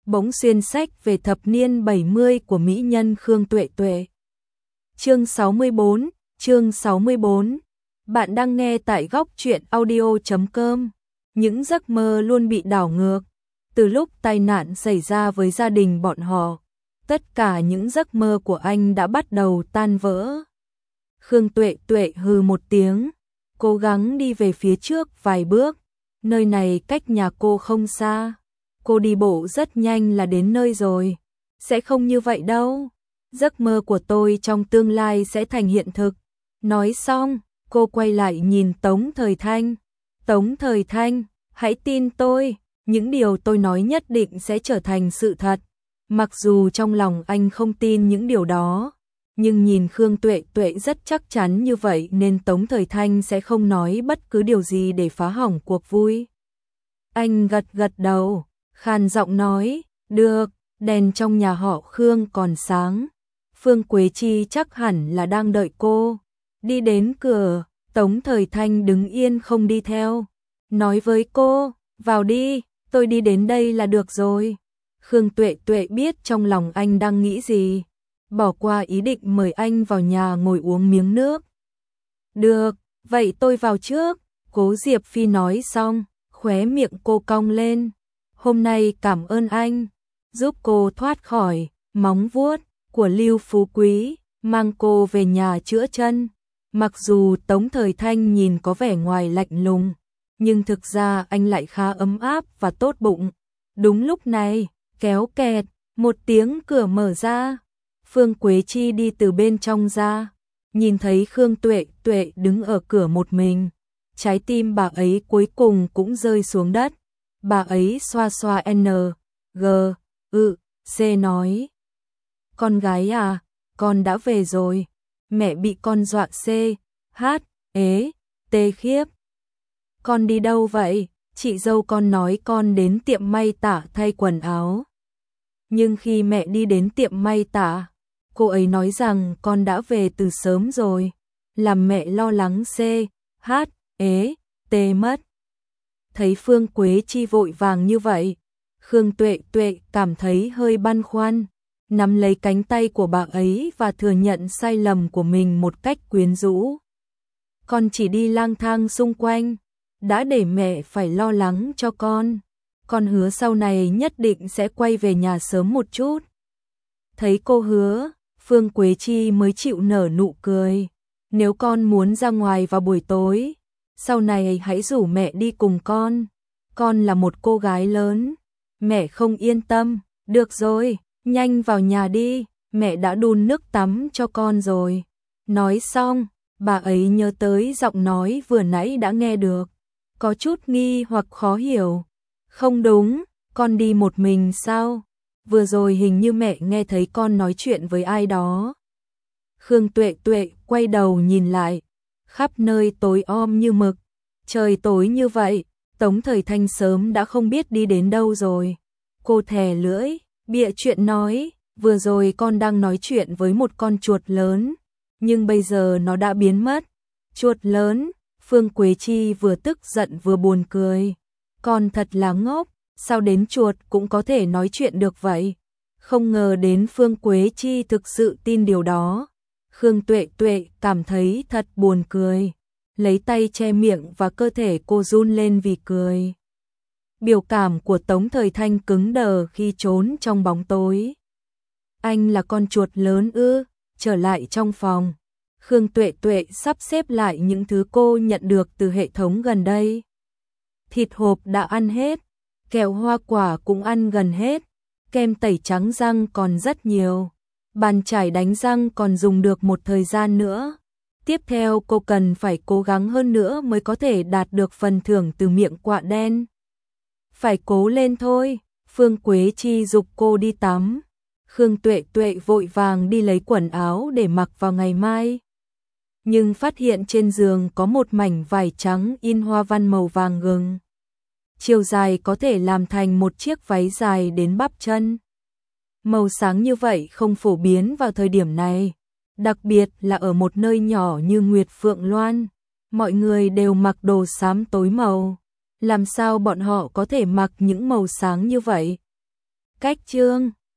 bỗng xuyên sách về thập niên 70 của mỹ nhân Khương Tuệ Tuệ. Chương 64, chương 64. Bạn đang nghe tại góc truyện audio.com. Những giấc mơ luôn bị đảo ngược. Từ lúc tai nạn xảy ra với gia đình bọn họ, tất cả những giấc mơ của anh đã bắt đầu tan vỡ. Khương Tuệ Tuệ hừ một tiếng, cố gắng đi về phía trước vài bước. Nơi này cách nhà cô không xa. Cô đi bộ rất nhanh là đến nơi rồi. Sẽ không như vậy đâu. Giấc mơ của tôi trong tương lai sẽ thành hiện thực. Nói xong, cô quay lại nhìn Tống Thời Thanh. Tống Thời Thanh, hãy tin tôi, những điều tôi nói nhất định sẽ trở thành sự thật. Mặc dù trong lòng anh không tin những điều đó, nhưng nhìn Khương Tuệ Tuệ rất chắc chắn như vậy nên Tống Thời Thanh sẽ không nói bất cứ điều gì để phá hỏng cuộc vui. Anh gật gật đầu, khàn giọng nói, được, đèn trong nhà họ Khương còn sáng. Phương Quế Chi chắc hẳn là đang đợi cô. Đi đến cửa, Tống Thời Thanh đứng yên không đi theo. Nói với cô, vào đi, tôi đi đến đây là được rồi. Khương Tuệ Tuệ biết trong lòng anh đang nghĩ gì. Bỏ qua ý định mời anh vào nhà ngồi uống miếng nước. Được, vậy tôi vào trước. Cố Diệp Phi nói xong, khóe miệng cô cong lên. Hôm nay cảm ơn anh, giúp cô thoát khỏi móng vuốt của Lưu Phú Quý, mang cô về nhà chữa chân. Mặc dù Tống Thời Thanh nhìn có vẻ ngoài lạnh lùng, nhưng thực ra anh lại khá ấm áp và tốt bụng. Đúng lúc này, kéo kẹt, một tiếng cửa mở ra. Phương Quế Chi đi từ bên trong ra, nhìn thấy Khương Tuệ Tuệ đứng ở cửa một mình. Trái tim bà ấy cuối cùng cũng rơi xuống đất. Bà ấy xoa xoa C nói. Con gái à, con đã về rồi. Mẹ bị con dọa khiếp. Con đi đâu vậy? Chị dâu con nói con đến tiệm may tả thay quần áo. Nhưng khi mẹ đi đến tiệm may tả, cô ấy nói rằng con đã về từ sớm rồi. Làm mẹ lo lắng mất. Thấy Phương Quế Chi vội vàng như vậy, Khương Tuệ Tuệ cảm thấy hơi băn khoăn, nắm lấy cánh tay của bà ấy và thừa nhận sai lầm của mình một cách quyến rũ. Con chỉ đi lang thang xung quanh, đã để mẹ phải lo lắng cho con. Con hứa sau này nhất định sẽ quay về nhà sớm một chút. Thấy cô hứa, Phương Quế Chi mới chịu nở nụ cười. Nếu con muốn ra ngoài vào buổi tối, sau này hãy rủ mẹ đi cùng con. Con là một cô gái lớn, mẹ không yên tâm. Được rồi, nhanh vào nhà đi, mẹ đã đun nước tắm cho con rồi. Nói xong, bà ấy nhớ tới giọng nói vừa nãy đã nghe được, có chút nghi hoặc khó hiểu. Không đúng, con đi một mình sao? Vừa rồi hình như mẹ nghe thấy con nói chuyện với ai đó. Khương Tuệ Tuệ quay đầu nhìn lại, khắp nơi tối om như mực. Trời tối như vậy, Tống Thời Thanh sớm đã không biết đi đến đâu rồi. Cô thè lưỡi, bịa chuyện nói, vừa rồi con đang nói chuyện với một con chuột lớn, nhưng bây giờ nó đã biến mất. Chuột lớn? Phương Quế Chi vừa tức giận vừa buồn cười. Con thật là ngốc, sao đến chuột cũng có thể nói chuyện được vậy? Không ngờ đến Phương Quế Chi thực sự tin điều đó. Khương Tuệ Tuệ cảm thấy thật buồn cười, lấy tay che miệng và cơ thể cô run lên vì cười. Biểu cảm của Tống Thời Thanh cứng đờ khi trốn trong bóng tối. Anh là con chuột lớn ư? Trở lại trong phòng, Khương Tuệ Tuệ sắp xếp lại những thứ cô nhận được từ hệ thống gần đây. Thịt hộp đã ăn hết, kẹo hoa quả cũng ăn gần hết, kem tẩy trắng răng còn rất nhiều. Bàn chải đánh răng còn dùng được một thời gian nữa. Tiếp theo cô cần phải cố gắng hơn nữa mới có thể đạt được phần thưởng từ miệng quạ đen. Phải cố lên thôi, Phương Quế Chi giục cô đi tắm. Khương Tuệ Tuệ vội vàng đi lấy quần áo để mặc vào ngày mai. Nhưng phát hiện trên giường có một mảnh vải trắng in hoa văn màu vàng gừng. Chiều dài có thể làm thành một chiếc váy dài đến bắp chân. Màu sáng như vậy không phổ biến vào thời điểm này, đặc biệt là ở một nơi nhỏ như Nguyệt Phượng Loan. Mọi người đều mặc đồ xám tối màu. Làm sao bọn họ có thể mặc những màu sáng như vậy? Cách chương